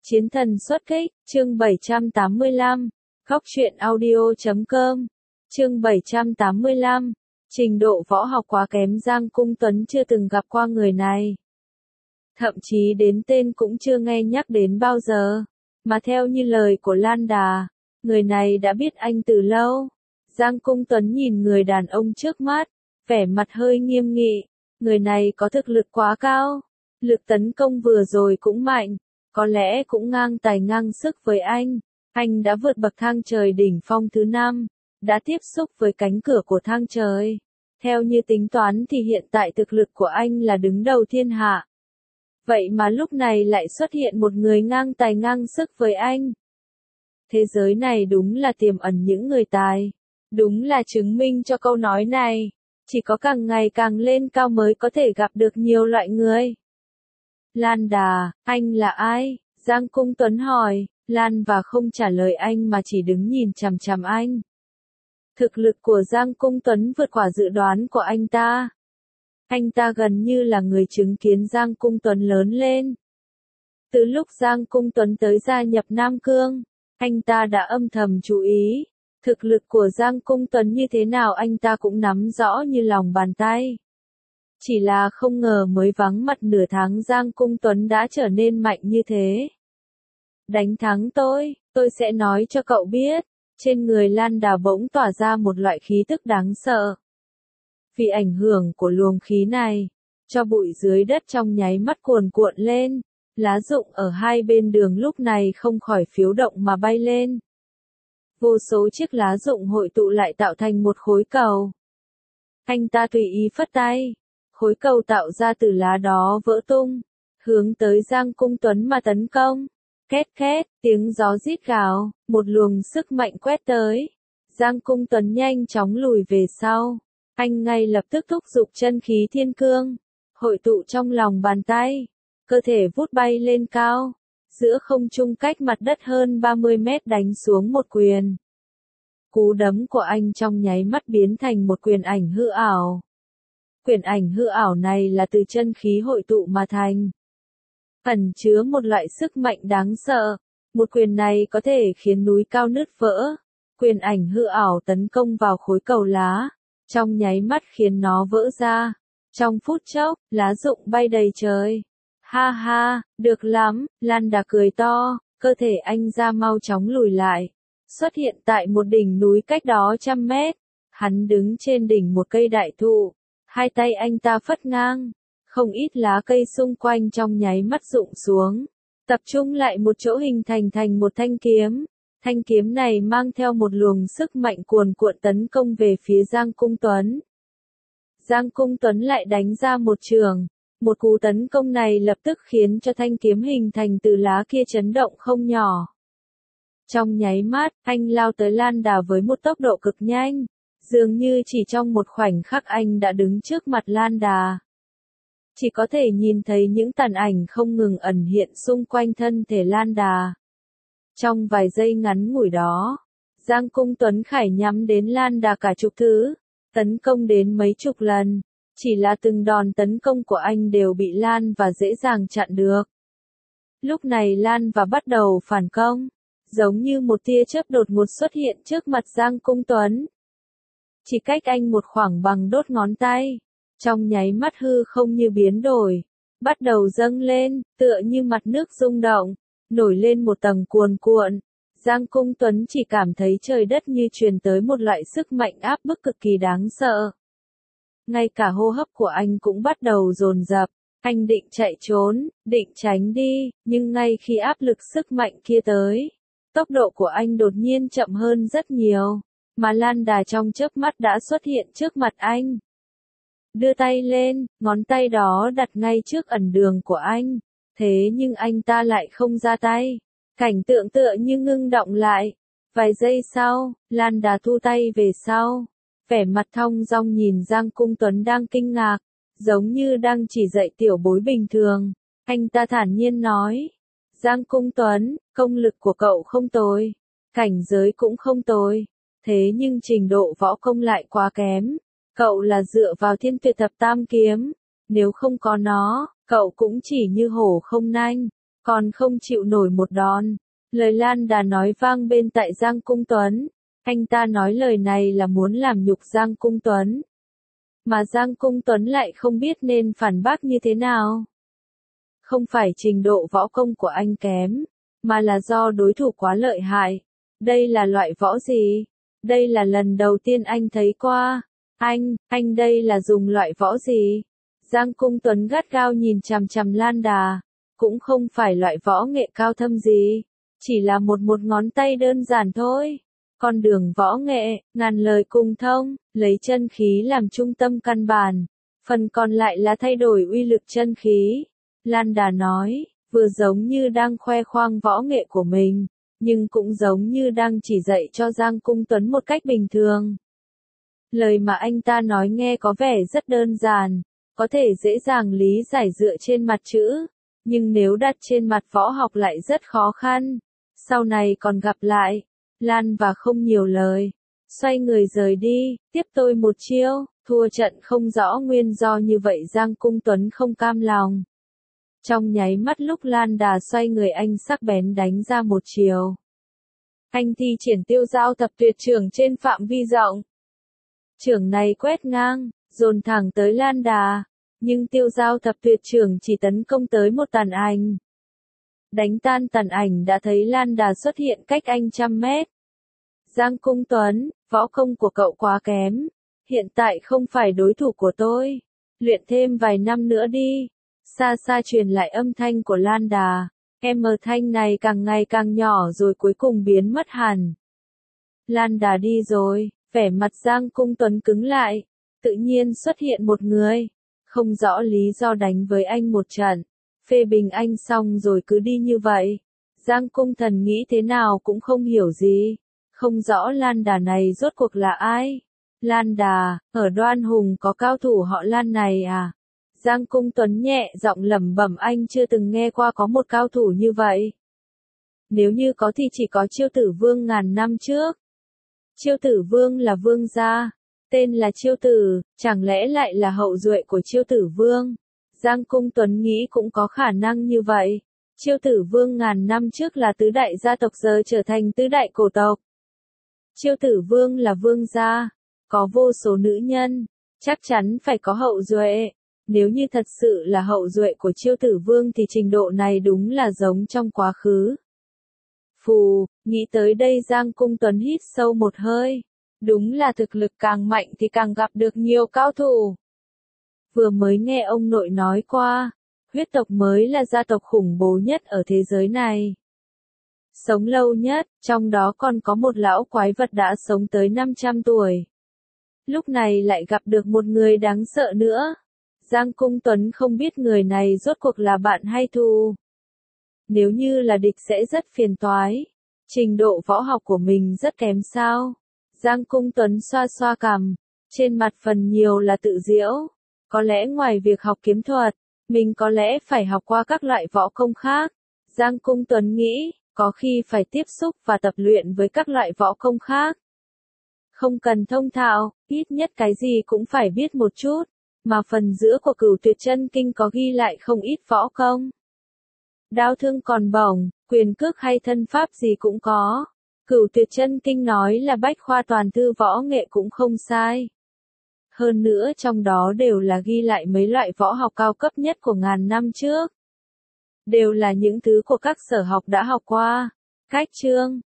Chiến thần xuất kích, chương 785, Góc truyện audio.com, chương 785, trình độ võ học quá kém Giang Cung Tuấn chưa từng gặp qua người này. Thậm chí đến tên cũng chưa nghe nhắc đến bao giờ, mà theo như lời của Lan Đà, người này đã biết anh từ lâu. Giang Cung Tuấn nhìn người đàn ông trước mắt, vẻ mặt hơi nghiêm nghị, người này có thực lực quá cao, lực tấn công vừa rồi cũng mạnh. Có lẽ cũng ngang tài ngang sức với anh đã vượt bậc thang trời đỉnh phong thứ 5, đã tiếp xúc với cánh cửa của thang trời. Theo như tính toán thì hiện tại thực lực của anh là đứng đầu thiên hạ. Vậy mà lúc này lại xuất hiện một người ngang tài ngang sức với anh. Thế giới này đúng là tiềm ẩn những người tài. Đúng là chứng minh cho câu nói này. Chỉ có càng ngày càng lên cao mới có thể gặp được nhiều loại người. Lan Đà, anh là ai? Giang Cung Tuấn hỏi, Lan và không trả lời anh mà chỉ đứng nhìn chằm chằm anh. Thực lực của Giang Cung Tuấn vượt qua dự đoán của anh ta. Anh ta gần như là người chứng kiến Giang Cung Tuấn lớn lên. Từ lúc Giang Cung Tuấn tới gia nhập Nam Cương, anh ta đã âm thầm chú ý. Thực lực của Giang Cung Tuấn như thế nào anh ta cũng nắm rõ như lòng bàn tay. Chỉ là không ngờ mới vắng mặt nửa tháng Giang Cung Tuấn đã trở nên mạnh như thế. Đánh thắng tôi sẽ nói cho cậu biết. Trên người Lan Đà bỗng tỏa ra một loại khí tức đáng sợ. Vì ảnh hưởng của luồng khí này, cho bụi dưới đất trong nháy mắt cuồn cuộn lên, lá rụng ở hai bên đường lúc này không khỏi phiếu động mà bay lên. Vô số chiếc lá rụng hội tụ lại tạo thành một khối cầu. Anh ta tùy ý phất tay. Khối cầu tạo ra từ lá đó vỡ tung, hướng tới Giang Cung Tuấn mà tấn công. Két két, tiếng gió rít gào, một luồng sức mạnh quét tới. Giang Cung Tuấn nhanh chóng lùi về sau. Anh ngay lập tức thúc giục chân khí thiên cương, hội tụ trong lòng bàn tay. Cơ thể vút bay lên cao, giữa không trung cách mặt đất hơn 30 mét đánh xuống một quyền. Cú đấm của anh trong nháy mắt biến thành một quyền ảnh hư ảo. Quyền ảnh hư ảo này là từ chân khí hội tụ mà thành. Ẩn chứa một loại sức mạnh đáng sợ. Một quyền này có thể khiến núi cao nứt vỡ. Quyền ảnh hư ảo tấn công vào khối cầu lá. Trong nháy mắt khiến nó vỡ ra. Trong phút chốc, lá rụng bay đầy trời. Ha ha, được lắm, Lan Đà cười to. Cơ thể anh ra mau chóng lùi lại. Xuất hiện tại một đỉnh núi cách đó 100 mét. Hắn đứng trên đỉnh một cây đại thụ. Hai tay anh ta phất ngang, không ít lá cây xung quanh trong nháy mắt rụng xuống, tập trung lại một chỗ hình thành một thanh kiếm. Thanh kiếm này mang theo một luồng sức mạnh cuồn cuộn tấn công về phía Giang Cung Tuấn. Giang Cung Tuấn lại đánh ra một chưởng, một cú tấn công này lập tức khiến cho thanh kiếm hình thành từ lá kia chấn động không nhỏ. Trong nháy mắt, anh lao tới Lan Đà với một tốc độ cực nhanh. Dường như chỉ trong một khoảnh khắc anh đã đứng trước mặt Lan Đà. Chỉ có thể nhìn thấy những tàn ảnh không ngừng ẩn hiện xung quanh thân thể Lan Đà. Trong vài giây ngắn ngủi đó, Giang Cung Tuấn Khải nhắm đến Lan Đà cả chục thứ, tấn công đến mấy chục lần. Chỉ là từng đòn tấn công của anh đều bị Lan và dễ dàng chặn được. Lúc này Lan và bắt đầu phản công, giống như một tia chớp đột ngột xuất hiện trước mặt Giang Cung Tuấn. Chỉ cách anh một khoảng bằng đốt ngón tay. Trong nháy mắt hư không như biến đổi. Bắt đầu dâng lên, tựa như mặt nước rung động. Nổi lên một tầng cuồn cuộn. Giang Cung Tuấn chỉ cảm thấy trời đất như truyền tới một loại sức mạnh áp bức cực kỳ đáng sợ. Ngay cả hô hấp của anh cũng bắt đầu dồn dập. Anh định chạy trốn, định tránh đi, nhưng ngay khi áp lực sức mạnh kia tới, tốc độ của anh đột nhiên chậm hơn rất nhiều. Mà Lan Đà trong chớp mắt đã xuất hiện trước mặt anh. Đưa tay lên, ngón tay đó đặt ngay trước ẩn đường của anh. Thế nhưng anh ta lại không ra tay. Cảnh tượng tựa như ngưng động lại. Vài giây sau, Lan Đà thu tay về sau. Vẻ mặt thong dong nhìn Giang Cung Tuấn đang kinh ngạc. Giống như đang chỉ dạy tiểu bối bình thường. Anh ta thản nhiên nói. Giang Cung Tuấn, công lực của cậu không tồi. Cảnh giới cũng không tồi. Thế nhưng trình độ võ công lại quá kém. Cậu là dựa vào Thiên Tuyệt Thập Tam Kiếm. Nếu không có nó, cậu cũng chỉ như hổ không nanh. còn không chịu nổi một đòn. Lời Lan Đà nói vang bên tai Giang Cung Tuấn. Anh ta nói lời này là muốn làm nhục Giang Cung Tuấn. Mà Giang Cung Tuấn lại không biết nên phản bác như thế nào. Không phải trình độ võ công của anh kém, mà là do đối thủ quá lợi hại. Đây là loại võ gì? Đây là lần đầu tiên anh thấy qua. Anh đây là dùng loại võ gì? Giang Cung Tuấn gắt gao nhìn chằm chằm Lan Đà. Cũng không phải loại võ nghệ cao thâm gì. Chỉ là một ngón tay đơn giản thôi. Con đường võ nghệ, ngàn lời cùng thông, lấy chân khí làm trung tâm căn bản. Phần còn lại là thay đổi uy lực chân khí. Lan Đà nói, vừa giống như đang khoe khoang võ nghệ của mình, nhưng cũng giống như đang chỉ dạy cho Giang Cung Tuấn một cách bình thường. Lời mà anh ta nói nghe có vẻ rất đơn giản, có thể dễ dàng lý giải dựa trên mặt chữ, nhưng nếu đặt trên mặt võ học lại rất khó khăn. Sau này còn gặp lại. Lan và không nhiều lời, xoay người rời đi, tiếp tôi một chiêu, thua trận không rõ nguyên do như vậy Giang Cung Tuấn không cam lòng. Trong nháy mắt lúc Lan Đà xoay người anh sắc bén đánh ra một chiều. Anh thi triển Tiêu Giao Thập Tuyệt Chưởng trên phạm vi rộng. Chưởng này quét ngang, dồn thẳng tới Lan Đà, nhưng Tiêu Giao Thập Tuyệt Chưởng chỉ tấn công tới một tàn ảnh. Đánh tan tàn ảnh đã thấy Lan Đà xuất hiện cách anh 100 mét. Giang Cung Tuấn, võ công của cậu quá kém. Hiện tại không phải đối thủ của tôi. Luyện thêm vài năm nữa đi. Xa xa truyền lại âm thanh của Lan Đà. Thanh này càng ngày càng nhỏ rồi cuối cùng biến mất hẳn. Lan Đà đi rồi, vẻ mặt Giang Cung Tuấn cứng lại. Tự nhiên xuất hiện một người. Không rõ lý do đánh với anh một trận. Phê bình anh xong rồi cứ đi như vậy. Giang Cung Thần nghĩ thế nào cũng không hiểu gì. Không rõ Lan Đà này rốt cuộc là ai. Lan Đà, ở Đoan Hùng có cao thủ họ Lan này à? Giang Cung Tuấn nhẹ giọng lẩm bẩm anh chưa từng nghe qua có một cao thủ như vậy. Nếu như có thì chỉ có Chiêu Tử Vương ngàn năm trước. Chiêu Tử Vương là vương gia. Tên là Chiêu Tử, chẳng lẽ lại là hậu duệ của Chiêu Tử Vương? Giang Cung Tuấn nghĩ cũng có khả năng như vậy. Chiêu Tử Vương ngàn năm trước là tứ đại gia tộc giờ trở thành tứ đại cổ tộc. Chiêu Tử Vương là vương gia, có vô số nữ nhân, chắc chắn phải có hậu duệ. Nếu như thật sự là hậu duệ của Chiêu Tử Vương thì trình độ này đúng là giống trong quá khứ. Phù, nghĩ tới đây Giang Cung Tuấn hít sâu một hơi. Đúng là thực lực càng mạnh thì càng gặp được nhiều cao thủ. Vừa mới nghe ông nội nói qua, huyết tộc mới là gia tộc khủng bố nhất ở thế giới này. Sống lâu nhất, trong đó còn có một lão quái vật đã sống tới 500 tuổi. Lúc này lại gặp được một người đáng sợ nữa. Giang Cung Tuấn không biết người này rốt cuộc là bạn hay thù. Nếu như là địch sẽ rất phiền toái. Trình độ võ học của mình rất kém sao? Giang Cung Tuấn xoa xoa cằm, trên mặt phần nhiều là tự giễu. Có lẽ ngoài việc học kiếm thuật, mình có lẽ phải học qua các loại võ công khác. Giang Cung Tuấn nghĩ, có khi phải tiếp xúc và tập luyện với các loại võ công khác. Không cần thông thạo, ít nhất cái gì cũng phải biết một chút, mà phần giữa của Cửu Tuyệt Chân Kinh có ghi lại không ít võ công. Đao thương còn bổng, quyền cước hay thân pháp gì cũng có. Cửu Tuyệt Chân Kinh nói là bách khoa toàn thư võ nghệ cũng không sai. Hơn nữa trong đó đều là ghi lại mấy loại võ học cao cấp nhất của ngàn năm trước. Đều là những thứ của các sở học đã học qua. Cách chương